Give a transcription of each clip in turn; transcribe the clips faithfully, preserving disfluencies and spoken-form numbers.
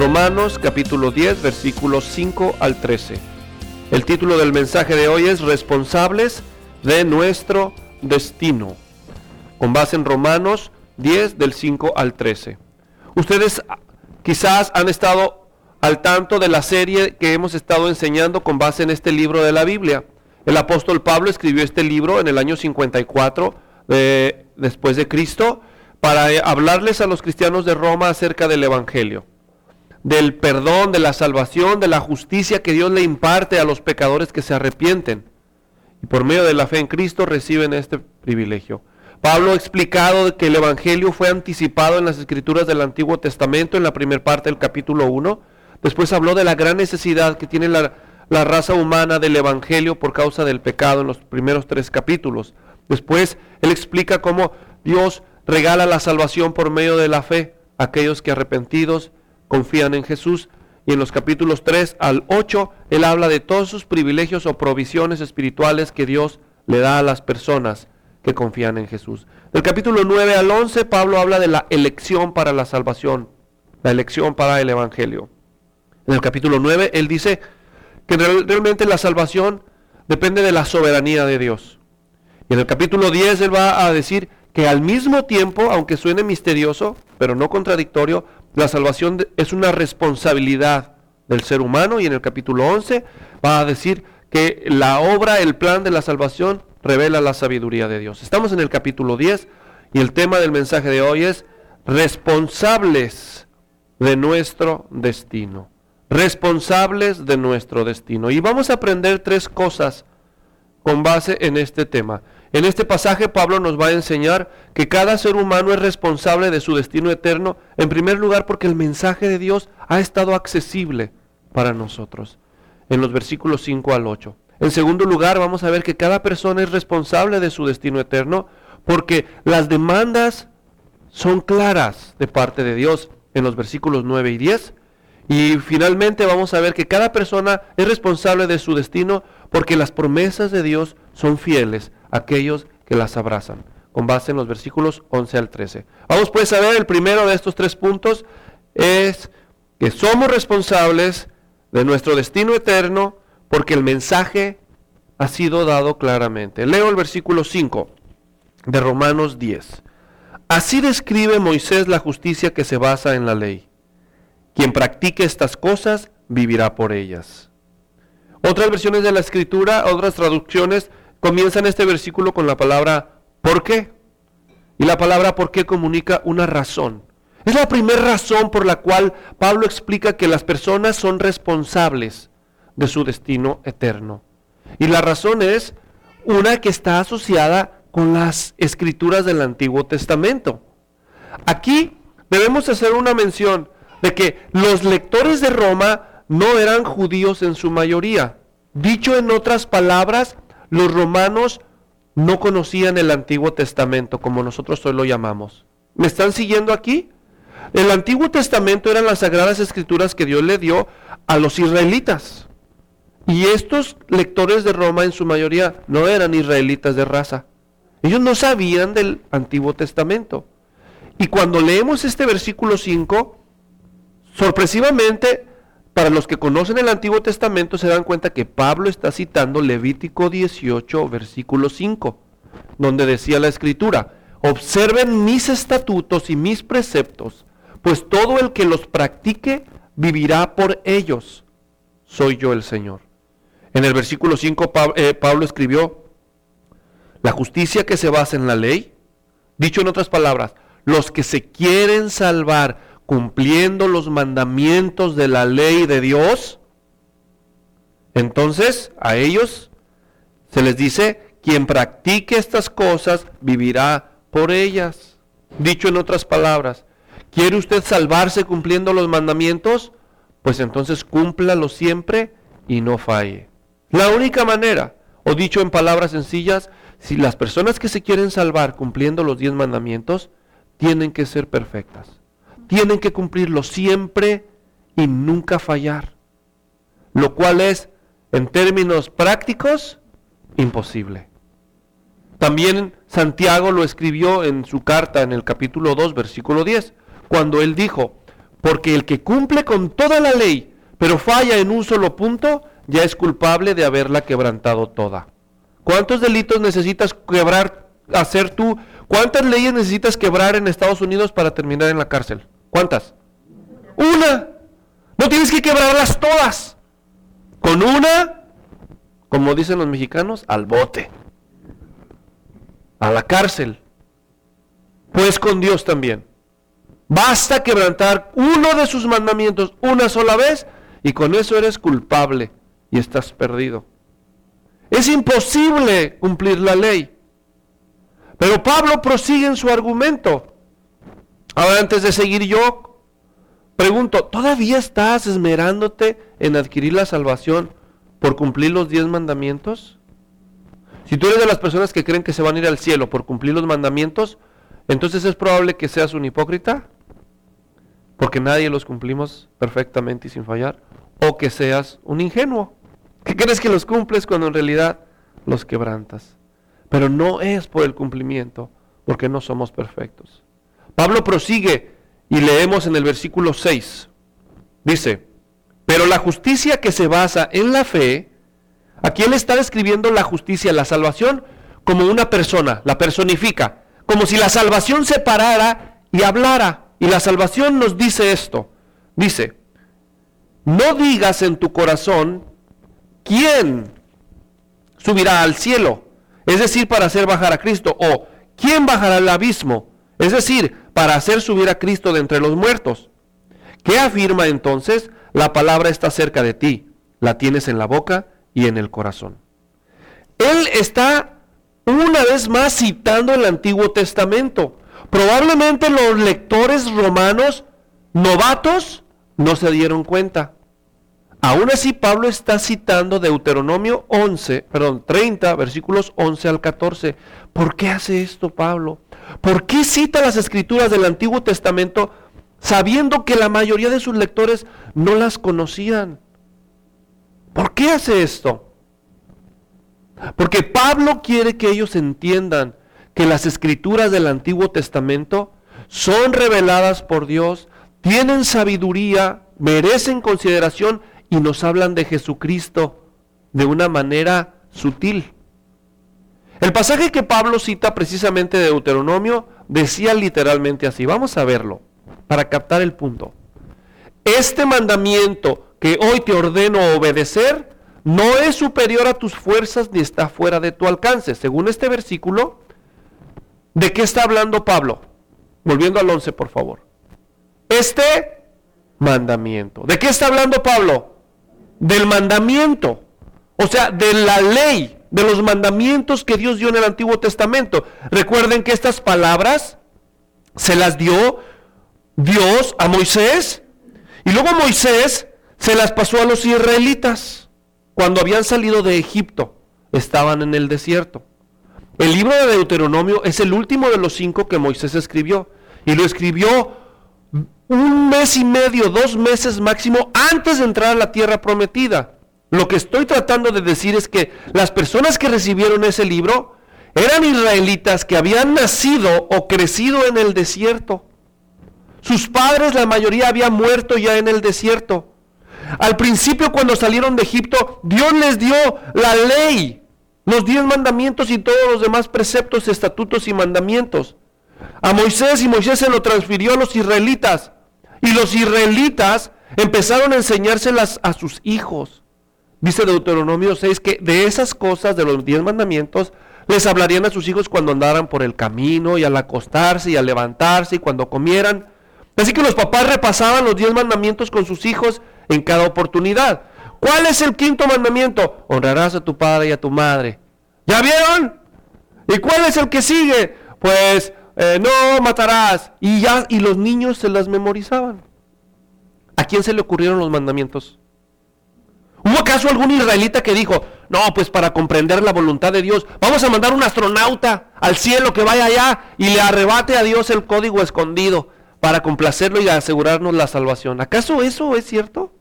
Romanos capítulo diez, versículos cinco al trece. El título del mensaje de hoy es Responsables de nuestro destino, con base en Romanos diez, del cinco al trece. Ustedes quizás han estado al tanto de la serie que hemos estado enseñando con base en este libro de la Biblia. El apóstol Pablo escribió este libro en el año cincuenta y cuatro de, después de Cristo, para hablarles a los cristianos de Roma acerca del Evangelio, del perdón, de la salvación, de la justicia que Dios le imparte a los pecadores que se arrepienten y por medio de la fe en Cristo reciben este privilegio. Pablo ha explicado que el Evangelio fue anticipado en las Escrituras del Antiguo Testamento en la primera parte del capítulo uno. Después habló de la gran necesidad que tiene la, la raza humana del Evangelio por causa del pecado en los primeros tres capítulos. Después él explica cómo Dios regala la salvación por medio de la fe a aquellos que arrepentidos confían en Jesús, y en los capítulos tres al ocho él habla de todos sus privilegios o provisiones espirituales que Dios le da a las personas que confían en Jesús. Del capítulo nueve al once Pablo habla de la elección para la salvación, la elección para el Evangelio. En el capítulo nueve él dice que real, realmente la salvación depende de la soberanía de Dios. Y en el capítulo diez él va a decir que al mismo tiempo, aunque suene misterioso, pero no contradictorio, la salvación es una responsabilidad del ser humano, y en el capítulo once va a decir que la obra, el plan de la salvación revela la sabiduría de Dios. Estamos en el capítulo diez y el tema del mensaje de hoy es responsables de nuestro destino. Responsables de nuestro destino. Y vamos a aprender tres cosas con base en este tema. En este pasaje Pablo nos va a enseñar que cada ser humano es responsable de su destino eterno, en primer lugar porque el mensaje de Dios ha estado accesible para nosotros, en los versículos cinco al ocho. En segundo lugar vamos a ver que cada persona es responsable de su destino eterno porque las demandas son claras de parte de Dios, en los versículos nueve y diez. Y finalmente vamos a ver que cada persona es responsable de su destino porque las promesas de Dios son fieles a aquellos que las abrazan, con base en los versículos once al trece. Vamos pues a ver, el primero de estos tres puntos es que somos responsables de nuestro destino eterno porque el mensaje ha sido dado claramente. Leo el versículo cinco de Romanos diez. Así describe Moisés la justicia que se basa en la ley. Quien practique estas cosas vivirá por ellas. Otras versiones de la Escritura, otras traducciones, comienzan este versículo con la palabra ¿por qué? Y la palabra ¿por qué? Comunica una razón. Es la primera razón por la cual Pablo explica que las personas son responsables de su destino eterno. Y la razón es una que está asociada con las Escrituras del Antiguo Testamento. Aquí debemos hacer una mención de que los lectores de Roma no eran judíos en su mayoría. Dicho en otras palabras, los romanos no conocían el Antiguo Testamento como nosotros hoy lo llamamos. ¿Me están siguiendo aquí? El Antiguo Testamento eran las sagradas escrituras que Dios le dio a los israelitas. Y estos lectores de Roma en su mayoría no eran israelitas de raza. Ellos no sabían del Antiguo Testamento. Y cuando leemos este versículo cinco, sorpresivamente, para los que conocen el Antiguo Testamento se dan cuenta que Pablo está citando Levítico dieciocho, versículo cinco, donde decía la Escritura: observen mis estatutos y mis preceptos, pues todo el que los practique vivirá por ellos. Soy yo el Señor. En el versículo cinco Pablo escribió: la justicia que se basa en la ley, dicho en otras palabras, los que se quieren salvar cumpliendo los mandamientos de la ley de Dios, entonces a ellos se les dice: quien practique estas cosas vivirá por ellas. Dicho en otras palabras, ¿quiere usted salvarse cumpliendo los mandamientos? Pues entonces cúmplalo siempre y no falle. La única manera, o dicho en palabras sencillas, si las personas que se quieren salvar cumpliendo los diez mandamientos, tienen que ser perfectas. Tienen que cumplirlo siempre y nunca fallar. Lo cual es, en términos prácticos, imposible. También Santiago lo escribió en su carta en el capítulo dos, versículo diez, cuando él dijo: porque el que cumple con toda la ley, pero falla en un solo punto, ya es culpable de haberla quebrantado toda. ¿Cuántos delitos necesitas quebrar, hacer tú? ¿Cuántas leyes necesitas quebrar en Estados Unidos para terminar en la cárcel? ¿Cuántas? Una. No tienes que quebrarlas todas. Con una, como dicen los mexicanos, al bote, a la cárcel. Pues con Dios también. Basta quebrantar uno de sus mandamientos una sola vez y con eso eres culpable y estás perdido. Es imposible cumplir la ley. Pero Pablo prosigue en su argumento. Ahora, antes de seguir yo, pregunto, ¿todavía estás esmerándote en adquirir la salvación por cumplir los diez mandamientos? Si tú eres de las personas que creen que se van a ir al cielo por cumplir los mandamientos, entonces es probable que seas un hipócrita, porque nadie los cumplimos perfectamente y sin fallar, o que seas un ingenuo, que crees que los cumples cuando en realidad los quebrantas. Pero no es por el cumplimiento, porque no somos perfectos. Pablo prosigue y leemos en el versículo seis. Dice, pero la justicia que se basa en la fe, aquí él está describiendo la justicia, la salvación, como una persona, la personifica, como si la salvación se parara y hablara. Y la salvación nos dice esto, dice, no digas en tu corazón, ¿quién subirá al cielo? Es decir, para hacer bajar a Cristo. O, ¿quién bajará al abismo? Es decir, para hacer subir a Cristo de entre los muertos. ¿Qué afirma entonces? La palabra está cerca de ti, la tienes en la boca y en el corazón. Él está una vez más citando el Antiguo Testamento. Probablemente los lectores romanos novatos no se dieron cuenta. Aún así, Pablo está citando Deuteronomio once, perdón, treinta, versículos once al catorce. ¿Por qué hace esto Pablo? ¿Por qué cita las escrituras del Antiguo Testamento sabiendo que la mayoría de sus lectores no las conocían? ¿Por qué hace esto? Porque Pablo quiere que ellos entiendan que las escrituras del Antiguo Testamento son reveladas por Dios, tienen sabiduría, merecen consideración y nos hablan de Jesucristo de una manera sutil. El pasaje que Pablo cita precisamente de Deuteronomio decía literalmente así. Vamos a verlo para captar el punto. Este mandamiento que hoy te ordeno obedecer no es superior a tus fuerzas ni está fuera de tu alcance. Según este versículo, ¿de qué está hablando Pablo? Volviendo al once, por favor. Este mandamiento. ¿De qué está hablando Pablo? Del mandamiento. O sea, de la ley, de los mandamientos que Dios dio en el Antiguo Testamento. Recuerden que estas palabras se las dio Dios a Moisés. Y luego Moisés se las pasó a los israelitas cuando habían salido de Egipto. Estaban en el desierto. El libro de Deuteronomio es el último de los cinco que Moisés escribió. Y lo escribió un mes y medio, dos meses máximo antes de entrar a la tierra prometida. Lo que estoy tratando de decir es que las personas que recibieron ese libro eran israelitas que habían nacido o crecido en el desierto. Sus padres, la mayoría, habían muerto ya en el desierto. Al principio, cuando salieron de Egipto, Dios les dio la ley, los diez mandamientos y todos los demás preceptos, estatutos y mandamientos a Moisés, y Moisés se lo transfirió a los israelitas. Y los israelitas empezaron a enseñárselas a sus hijos. Dice Deuteronomio seis que de esas cosas, de los diez mandamientos, les hablarían a sus hijos cuando andaran por el camino, y al acostarse, y al levantarse, y cuando comieran. Así que los papás repasaban los diez mandamientos con sus hijos en cada oportunidad. ¿Cuál es el quinto mandamiento? Honrarás a tu padre y a tu madre. ¿Ya vieron? ¿Y cuál es el que sigue? Pues eh, no matarás. Y ya, y los niños se las memorizaban. ¿A quién se le ocurrieron los mandamientos? ¿Hubo acaso algún israelita que dijo, no, pues para comprender la voluntad de Dios, vamos a mandar un astronauta al cielo que vaya allá y le arrebate a Dios el código escondido para complacerlo y asegurarnos la salvación? ¿Acaso eso es cierto?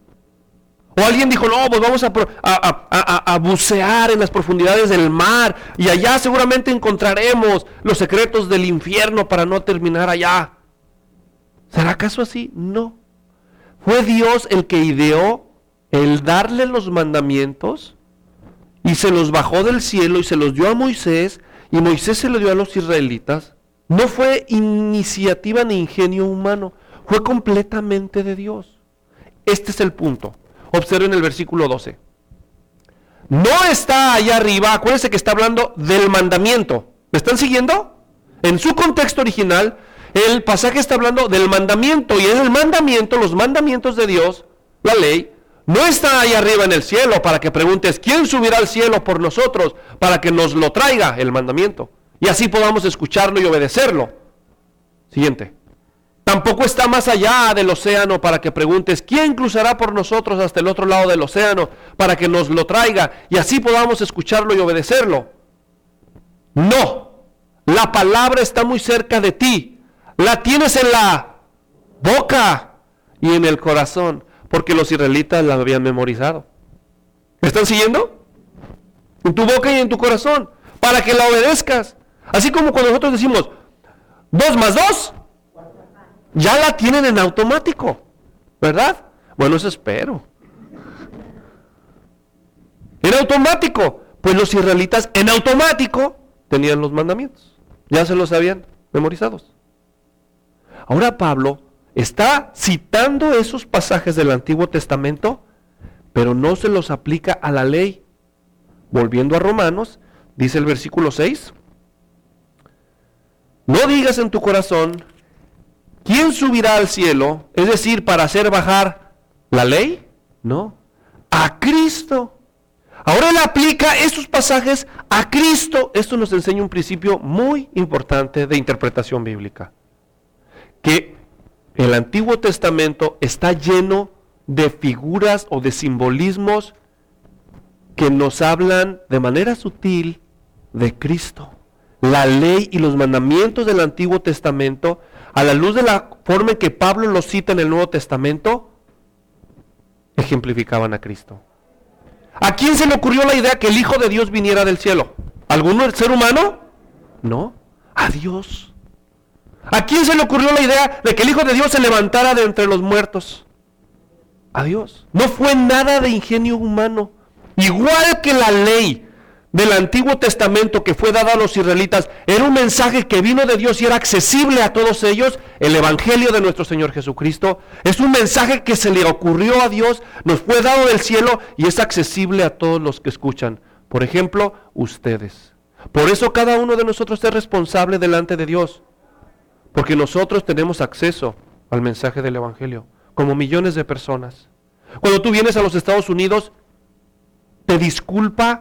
O alguien dijo, no, pues vamos a, a, a, a bucear en las profundidades del mar y allá seguramente encontraremos los secretos del infierno para no terminar allá. ¿Será acaso así? No. Fue Dios el que ideó el darle los mandamientos y se los bajó del cielo y se los dio a Moisés y Moisés se los dio a los israelitas. No fue iniciativa ni ingenio humano, fue completamente de Dios. Este es el punto. Observen el versículo doce. No está allá arriba, acuérdense que está hablando del mandamiento. ¿Me están siguiendo? En su contexto original, el pasaje está hablando del mandamiento, y es el mandamiento, los mandamientos de Dios, la ley, no está ahí arriba en el cielo para que preguntes, ¿quién subirá al cielo por nosotros? Para que nos lo traiga el mandamiento, y así podamos escucharlo y obedecerlo. Siguiente. Tampoco está más allá del océano para que preguntes, ¿quién cruzará por nosotros hasta el otro lado del océano? Para que nos lo traiga, y así podamos escucharlo y obedecerlo. No, la palabra está muy cerca de ti. La tienes en la boca y en el corazón, porque los israelitas la habían memorizado. ¿Me están siguiendo? En tu boca y en tu corazón, para que la obedezcas. Así como cuando nosotros decimos, dos más dos, ya la tienen en automático, ¿verdad? Bueno, eso espero. En automático, pues los israelitas en automático tenían los mandamientos, ya se los habían memorizados. Ahora Pablo está citando esos pasajes del Antiguo Testamento, pero no se los aplica a la ley. Volviendo a Romanos, dice el versículo seis, no digas en tu corazón, ¿quién subirá al cielo? Es decir, para hacer bajar la ley, no, a Cristo. Ahora él aplica estos pasajes a Cristo. Esto nos enseña un principio muy importante de interpretación bíblica. Que el Antiguo Testamento está lleno de figuras o de simbolismos que nos hablan de manera sutil de Cristo. La ley y los mandamientos del Antiguo Testamento, a la luz de la forma en que Pablo los cita en el Nuevo Testamento, ejemplificaban a Cristo. ¿A quién se le ocurrió la idea que el Hijo de Dios viniera del cielo? ¿Algún ser humano? No, a Dios. ¿A quién se le ocurrió la idea de que el Hijo de Dios se levantara de entre los muertos? A Dios. No fue nada de ingenio humano. Igual que la ley del Antiguo Testamento que fue dada a los israelitas, era un mensaje que vino de Dios y era accesible a todos ellos. El Evangelio de nuestro Señor Jesucristo es un mensaje que se le ocurrió a Dios, nos fue dado del cielo y es accesible a todos los que escuchan. Por ejemplo, ustedes. Por eso cada uno de nosotros es responsable delante de Dios, porque nosotros tenemos acceso al mensaje del Evangelio, como millones de personas. Cuando tú vienes a los Estados Unidos, ¿te disculpa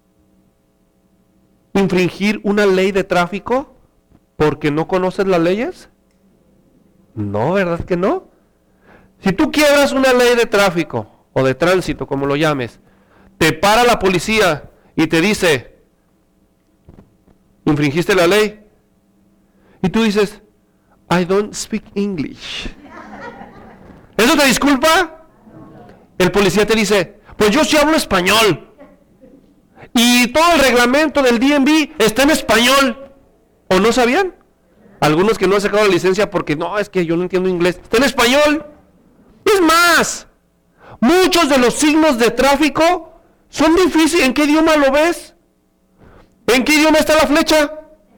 infringir una ley de tráfico porque no conoces las leyes? No, ¿verdad que no? Si tú quiebras una ley de tráfico o de tránsito, como lo llames, te para la policía y te dice, infringiste la ley, y tú dices, I don't speak English. ¿Eso te disculpa? El policía te dice, pues yo sí hablo español. Y todo el reglamento del D M V está en español. ¿O no sabían? Algunos que no han sacado la licencia porque no, es que yo no entiendo inglés. Está en español. Es más, muchos de los signos de tráfico son difíciles. ¿En qué idioma lo ves? ¿En qué idioma está la flecha?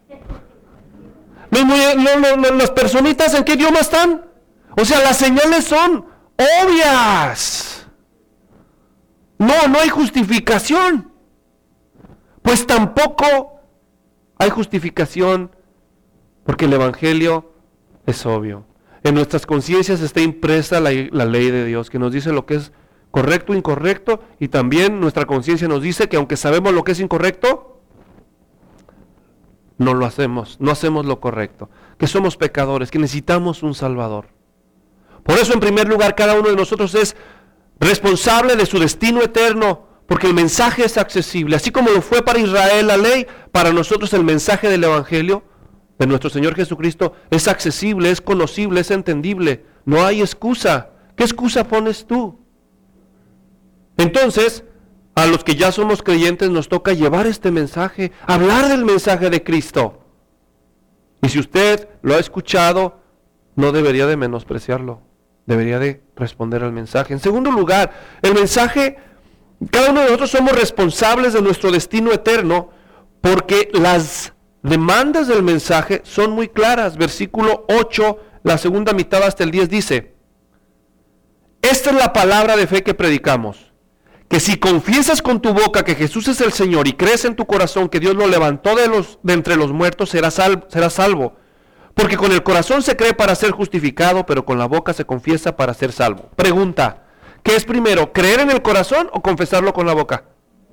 Los, los, los, las personitas, ¿en qué idioma están? O sea, las señales son obvias. No, no hay justificación. Pues tampoco hay justificación porque el Evangelio es obvio. En nuestras conciencias está impresa la, la ley de Dios que nos dice lo que es correcto, incorrecto, y también nuestra conciencia nos dice que aunque sabemos lo que es incorrecto, no lo hacemos, no hacemos lo correcto, que somos pecadores, que necesitamos un Salvador. Por eso, en primer lugar, cada uno de nosotros es responsable de su destino eterno, porque el mensaje es accesible. Así como lo fue para Israel la ley, para nosotros el mensaje del Evangelio de nuestro Señor Jesucristo es accesible, es conocible, es entendible. No hay excusa. ¿Qué excusa pones tú? Entonces, a los que ya somos creyentes nos toca llevar este mensaje, hablar del mensaje de Cristo. Y si usted lo ha escuchado, no debería de menospreciarlo, debería de responder al mensaje. En segundo lugar, el mensaje, cada uno de nosotros somos responsables de nuestro destino eterno porque las demandas del mensaje son muy claras. Versículo ocho, la segunda mitad hasta el diez dice: esta es la palabra de fe que predicamos, que si confiesas con tu boca que Jesús es el Señor y crees en tu corazón que Dios lo levantó de, los, de entre los muertos, serás salvo, serás salvo. Porque con el corazón se cree para ser justificado, pero con la boca se confiesa para ser salvo. Pregunta, ¿qué es primero, creer en el corazón o confesarlo con la boca?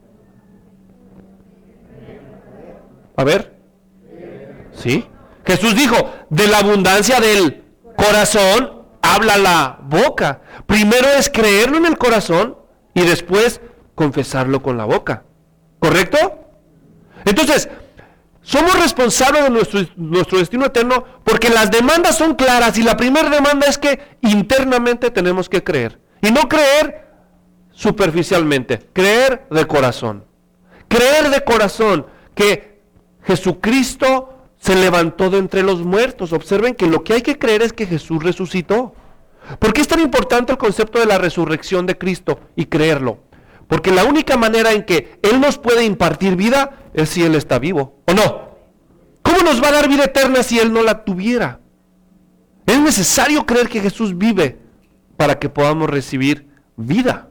A ver. ¿Sí? Jesús dijo, de la abundancia del corazón habla la boca. Primero es creerlo en el corazón y después confesarlo con la boca. ¿Correcto? Entonces, somos responsables de nuestro, nuestro destino eterno porque las demandas son claras y la primera demanda es que internamente tenemos que creer. Y no creer superficialmente, creer de corazón. Creer de corazón que Jesucristo se levantó de entre los muertos. Observen que lo que hay que creer es que Jesús resucitó. ¿Por qué es tan importante el concepto de la resurrección de Cristo y creerlo? Porque la única manera en que Él nos puede impartir vida es si Él está vivo, ¿o no? ¿Cómo nos va a dar vida eterna si Él no la tuviera? Es necesario creer que Jesús vive para que podamos recibir vida.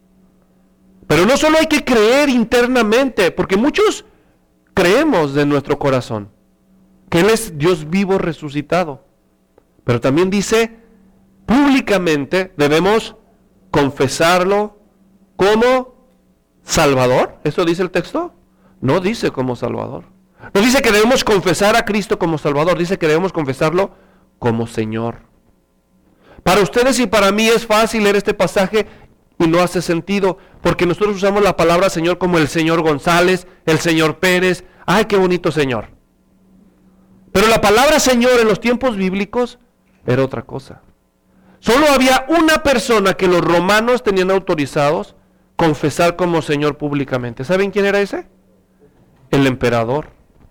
Pero no solo hay que creer internamente, porque muchos creemos de nuestro corazón que Él es Dios vivo resucitado. Pero también dice, públicamente debemos confesarlo como Salvador. ¿Eso dice el texto? No dice como Salvador. No dice que debemos confesar a Cristo como Salvador, dice que debemos confesarlo como Señor. Para ustedes y para mí es fácil leer este pasaje y no hace sentido, porque nosotros usamos la palabra Señor como el Señor González, el Señor Pérez. ¡Ay, qué bonito Señor! Pero la palabra Señor en los tiempos bíblicos era otra cosa. Solo había una persona que los romanos tenían autorizados confesar como Señor públicamente. ¿Saben quién era ese? El emperador.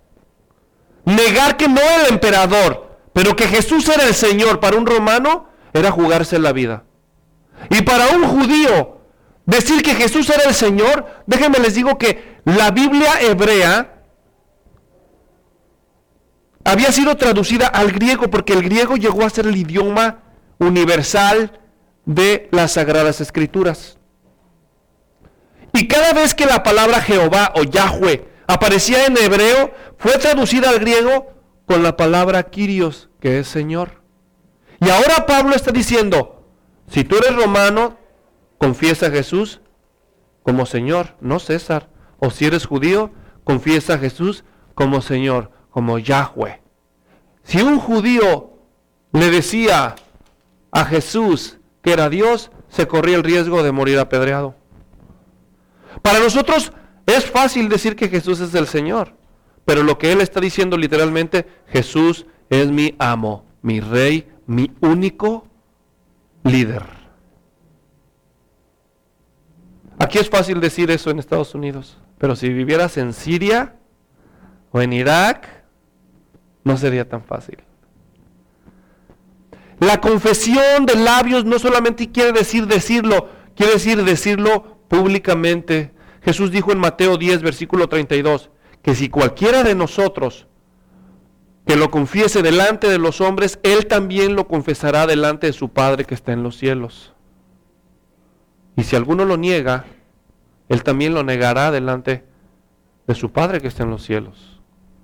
Negar que no era el emperador, pero que Jesús era el Señor para un romano era jugarse la vida. Y para un judío decir que Jesús era el Señor, déjenme les digo que la Biblia hebrea había sido traducida al griego porque el griego llegó a ser el idioma universal de las Sagradas Escrituras. Y cada vez que la palabra Jehová o Yahweh aparecía en hebreo, fue traducida al griego con la palabra Kyrios, que es Señor. Y ahora Pablo está diciendo, si tú eres romano, confiesa a Jesús como Señor, no César. O si eres judío, confiesa a Jesús como Señor, como Yahweh. Si un judío le decía a Jesús que era Dios, se corría el riesgo de morir apedreado. Para nosotros es fácil decir que Jesús es el Señor, pero lo que Él está diciendo literalmente, Jesús es mi amo, mi rey, mi único líder. Aquí es fácil decir eso en Estados Unidos, pero si vivieras en Siria o en Irak, no sería tan fácil. La confesión de labios no solamente quiere decir decirlo, quiere decir decirlo públicamente. Jesús dijo en Mateo diez, versículo treinta y dos, que si cualquiera de nosotros que lo confiese delante de los hombres, Él también lo confesará delante de su Padre que está en los cielos. Y si alguno lo niega, Él también lo negará delante de su Padre que está en los cielos.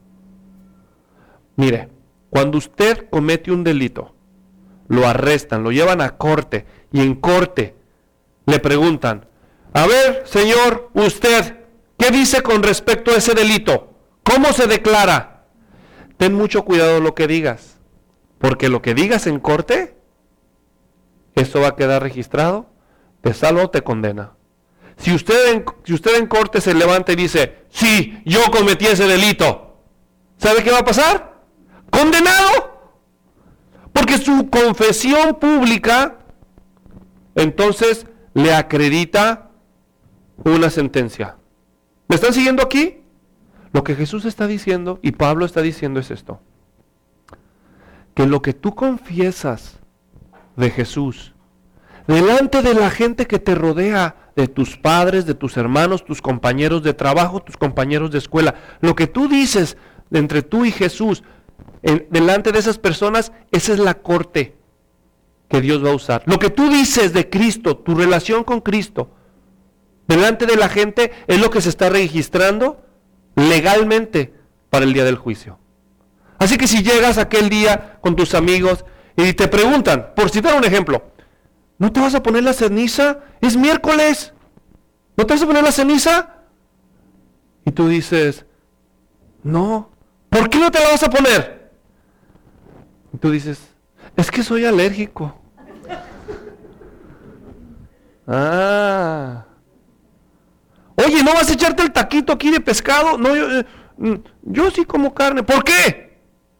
Mire, cuando usted comete un delito, lo arrestan, lo llevan a corte, y en corte le preguntan, a ver, señor, usted, ¿qué dice con respecto a ese delito? ¿Cómo se declara? Ten mucho cuidado lo que digas, porque lo que digas en corte, eso va a quedar registrado, te salva o te condena. Si usted, en, si usted en corte se levanta y dice, sí, yo cometí ese delito, ¿sabe qué va a pasar? ¡Condenado! Porque su confesión pública, entonces, le acredita una sentencia. ¿Me están siguiendo aquí? Lo que Jesús está diciendo y Pablo está diciendo es esto. que lo que tú confiesas de Jesús, delante de la gente que te rodea, de tus padres, de tus hermanos, tus compañeros de trabajo, tus compañeros de escuela, lo que tú dices entre tú y Jesús, en, delante de esas personas, esa es la corte que Dios va a usar. Lo que tú dices de Cristo, tu relación con Cristo, delante de la gente, es lo que se está registrando legalmente para el día del juicio. Así que si llegas aquel día con tus amigos y te preguntan, por citar un ejemplo, ¿no te vas a poner la ceniza? Es miércoles. ¿No te vas a poner la ceniza? Y tú dices, no. ¿Por qué no te la vas a poner? Y tú dices, es que soy alérgico. Ah. Oye, ¿no vas a echarte el taquito aquí de pescado? No, yo, eh, yo sí como carne. ¿Por qué?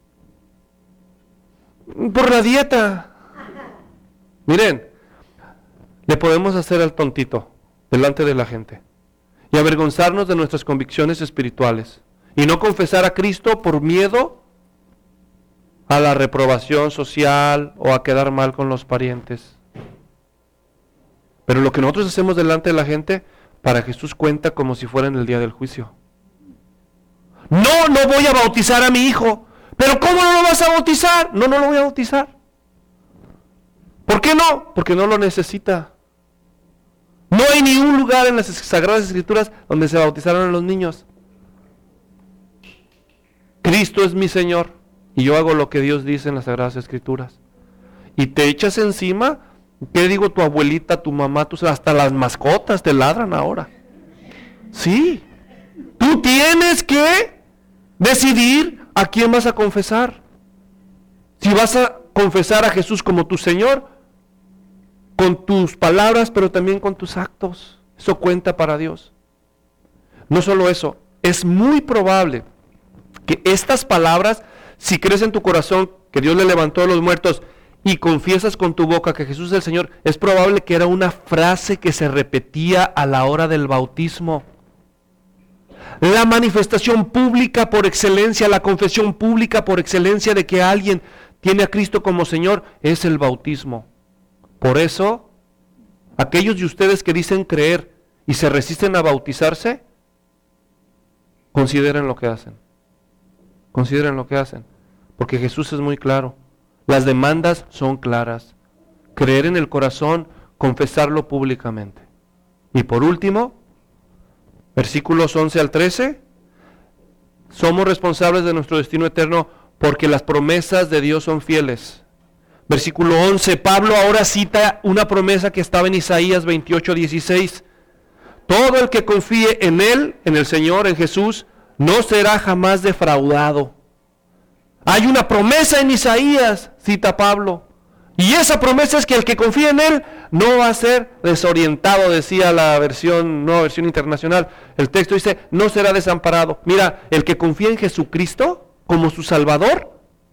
Por la dieta. Miren, le podemos hacer al tontito delante de la gente y avergonzarnos de nuestras convicciones espirituales y no confesar a Cristo por miedo a la reprobación social o a quedar mal con los parientes. Pero lo que nosotros hacemos delante de la gente, para Jesús cuenta como si fuera en el día del juicio. No, no voy a bautizar a mi hijo. ¿Pero cómo no lo vas a bautizar? No, no lo voy a bautizar. ¿Por qué no? Porque no lo necesita. No hay ni un lugar en las Sagradas Escrituras donde se bautizaron a los niños. Cristo es mi Señor y yo hago lo que Dios dice en las Sagradas Escrituras. Y te echas encima, ¿qué digo? Tu abuelita, tu mamá, tus, hasta las mascotas te ladran ahora. Sí, tú tienes que decidir a quién vas a confesar. Si vas a confesar a Jesús como tu Señor, con tus palabras, pero también con tus actos. Eso cuenta para Dios. No solo eso, es muy probable que estas palabras, si crees en tu corazón que Dios le levantó de los muertos y confiesas con tu boca que Jesús es el Señor, es probable que era una frase que se repetía a la hora del bautismo. La manifestación pública por excelencia, la confesión pública por excelencia de que alguien tiene a Cristo como Señor, es el bautismo. Por eso, aquellos de ustedes que dicen creer y se resisten a bautizarse, consideren lo que hacen. Consideren lo que hacen. Porque Jesús es muy claro. Las demandas son claras. Creer en el corazón, confesarlo públicamente. Y por último, versículos once al trece, somos responsables de nuestro destino eterno porque las promesas de Dios son fieles. Versículo once, Pablo ahora cita una promesa que estaba en Isaías veintiocho dieciséis. Todo el que confíe en Él, en el Señor, en Jesús, no será jamás defraudado. Hay una promesa en Isaías, cita Pablo. Y esa promesa es que el que confía en Él no va a ser desorientado, decía la versión, nueva versión internacional. El texto dice, no será desamparado. Mira, el que confía en Jesucristo como su Salvador,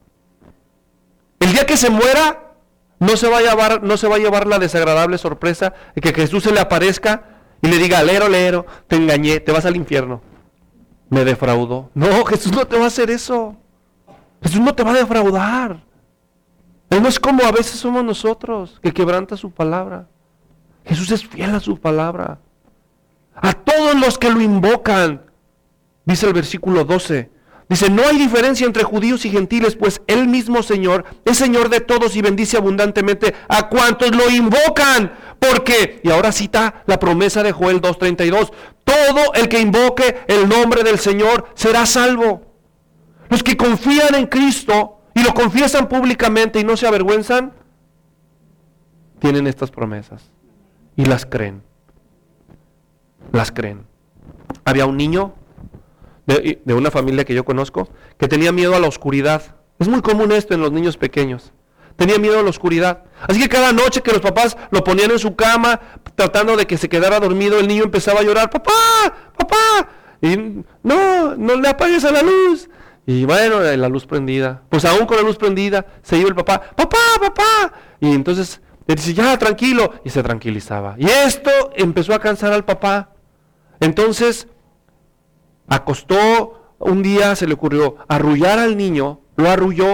el día que se muera, no se va a llevar, no se va a llevar la desagradable sorpresa de que Jesús se le aparezca y le diga, lero, lero, te engañé, te vas al infierno. Me defraudó. No, Jesús no te va a hacer eso. Jesús no te va a defraudar. Él no es como a veces somos nosotros, que quebranta su palabra. Jesús es fiel a su palabra. A todos los que lo invocan, dice el versículo doce, dice, no hay diferencia entre judíos y gentiles, pues Él mismo Señor es Señor de todos y bendice abundantemente a cuantos lo invocan. Porque, y ahora cita la promesa de Joel dos treinta y dos, todo el que invoque el nombre del Señor será salvo. Los que confían en Cristo y lo confiesan públicamente y no se avergüenzan, tienen estas promesas y las creen. Las creen. Había un niño de, de una familia que yo conozco que tenía miedo a la oscuridad. Es muy común esto en los niños pequeños. Tenía miedo a la oscuridad. Así que cada noche que los papás lo ponían en su cama, tratando de que se quedara dormido, el niño empezaba a llorar, papá, papá, y no, no le apagues a la luz. Y bueno, la luz prendida. Pues aún con la luz prendida, se iba el papá, papá, papá. Y entonces le dice, ya, tranquilo. Y se tranquilizaba. Y esto empezó a cansar al papá. Entonces, acostó, un día se le ocurrió arrullar al niño, lo arrulló,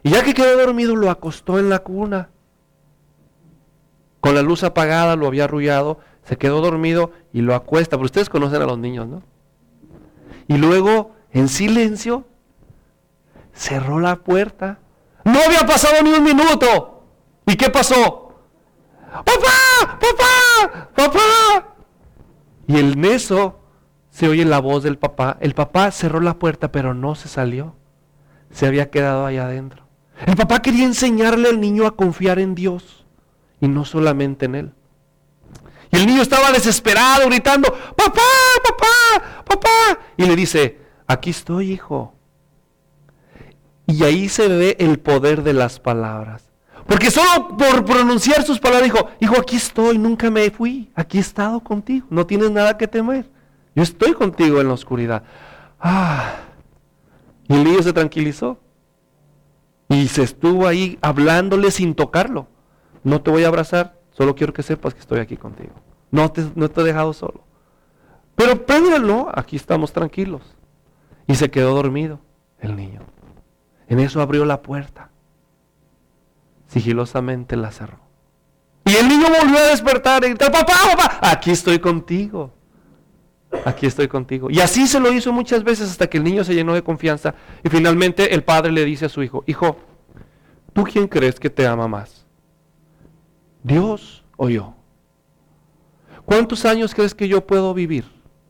Y ya que quedó dormido, lo acostó en la cuna. Con la luz apagada, lo había arrullado, se quedó dormido y lo acuesta. Pero ustedes conocen a los niños, ¿no? Y luego, en silencio, cerró la puerta. No había pasado ni un minuto. ¿Y qué pasó? ¡Papá! ¡Papá! ¡Papá! Y en eso se oye la voz del papá. El papá cerró la puerta, pero no se salió. Se había quedado allá adentro. El papá quería enseñarle al niño a confiar en Dios y no solamente en él. Y el niño estaba desesperado, gritando, ¡papá! ¡Papá! ¡Papá! Y le dice, aquí estoy, hijo. Y ahí se ve el poder de las palabras. Porque solo por pronunciar sus palabras dijo, hijo, aquí estoy, nunca me fui, aquí he estado contigo, no tienes nada que temer. Yo estoy contigo en la oscuridad. Ah. Y el niño se tranquilizó. Y se estuvo ahí hablándole sin tocarlo. No te voy a abrazar, solo quiero que sepas que estoy aquí contigo. No te, no te he dejado solo. Pero Pedro no, aquí estamos tranquilos. Y se quedó dormido el niño. En eso abrió la puerta. Sigilosamente la cerró. Y el niño volvió a despertar y gritó, papá, papá, aquí estoy contigo. Aquí estoy contigo. Y así se lo hizo muchas veces hasta que el niño se llenó de confianza. Y finalmente el padre le dice a su hijo, hijo, ¿tú quién crees que te ama más? ¿Dios o yo? ¿Cuántos años crees que yo puedo vivir?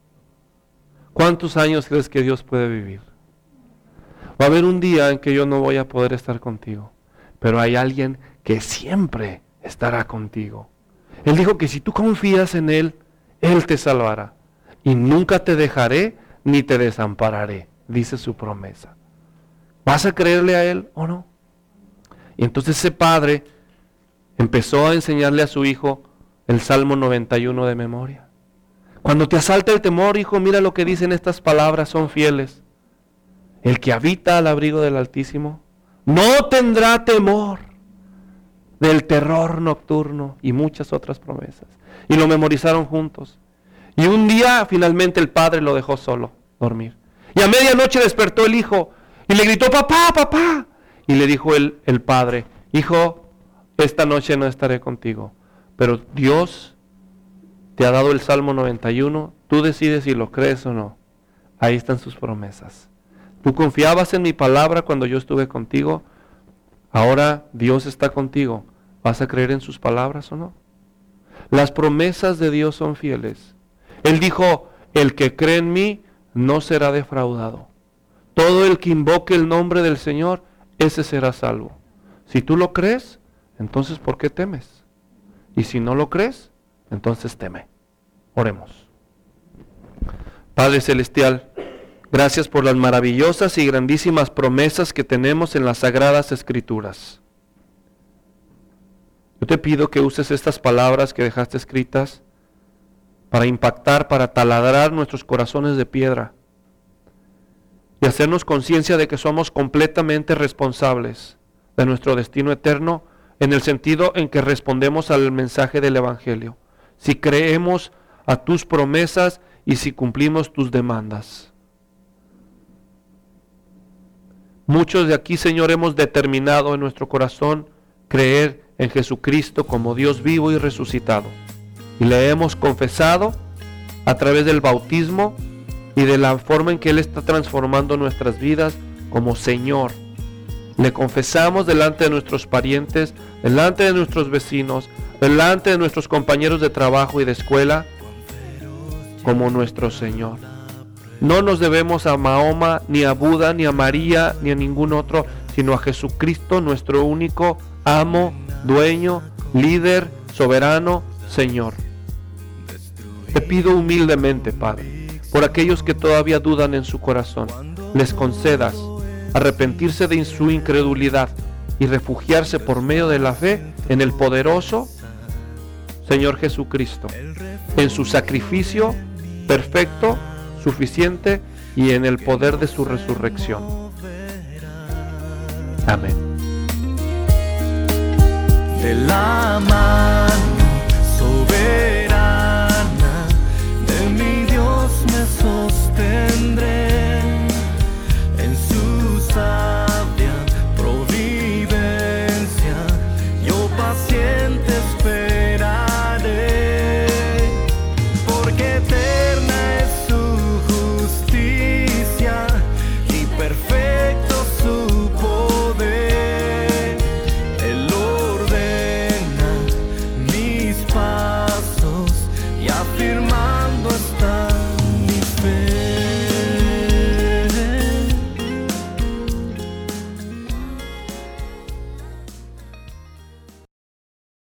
¿Cuántos años crees que Dios puede vivir? Va a haber un día en que yo no voy a poder estar contigo, pero hay alguien que siempre estará contigo. Él dijo que si tú confías en Él, Él te salvará. Y nunca te dejaré ni te desampararé, dice su promesa. ¿Vas a creerle a Él o no? Y entonces ese padre empezó a enseñarle a su hijo el Salmo noventa y uno de memoria. Cuando te asalta el temor, hijo, mira lo que dicen estas palabras, son fieles. El que habita al abrigo del Altísimo no tendrá temor del terror nocturno, y muchas otras promesas. Y lo memorizaron juntos. Y un día finalmente el padre lo dejó solo dormir. Y a medianoche despertó el hijo y le gritó, papá, papá. Y le dijo el, el padre, hijo, esta noche no estaré contigo, pero Dios te ha dado el Salmo noventa y uno, tú decides si lo crees o no. Ahí están sus promesas. Tú confiabas en mi palabra cuando yo estuve contigo, ahora Dios está contigo. ¿Vas a creer en sus palabras o no? Las promesas de Dios son fieles. Él dijo, el que cree en mí no será defraudado. Todo el que invoque el nombre del Señor, ese será salvo. Si tú lo crees, entonces ¿por qué temes? Y si no lo crees, entonces teme. Oremos. Padre Celestial, gracias por las maravillosas y grandísimas promesas que tenemos en las Sagradas Escrituras. Yo te pido que uses estas palabras que dejaste escritas para impactar, para taladrar nuestros corazones de piedra y hacernos conciencia de que somos completamente responsables de nuestro destino eterno en el sentido en que respondemos al mensaje del Evangelio, si creemos a tus promesas y si cumplimos tus demandas. Muchos de aquí, Señor, hemos determinado en nuestro corazón creer en Jesucristo como Dios vivo y resucitado. Y le hemos confesado a través del bautismo y de la forma en que Él está transformando nuestras vidas como Señor. Le confesamos delante de nuestros parientes, delante de nuestros vecinos, delante de nuestros compañeros de trabajo y de escuela, como nuestro Señor. No nos debemos a Mahoma, ni a Buda, ni a María, ni a ningún otro, sino a Jesucristo, nuestro único amo, dueño, líder, soberano, Señor. Te pido humildemente, Padre, por aquellos que todavía dudan en su corazón, les concedas arrepentirse de su incredulidad y refugiarse por medio de la fe en el poderoso Señor Jesucristo, en su sacrificio perfecto, suficiente y en el poder de su resurrección. Amén. De la mano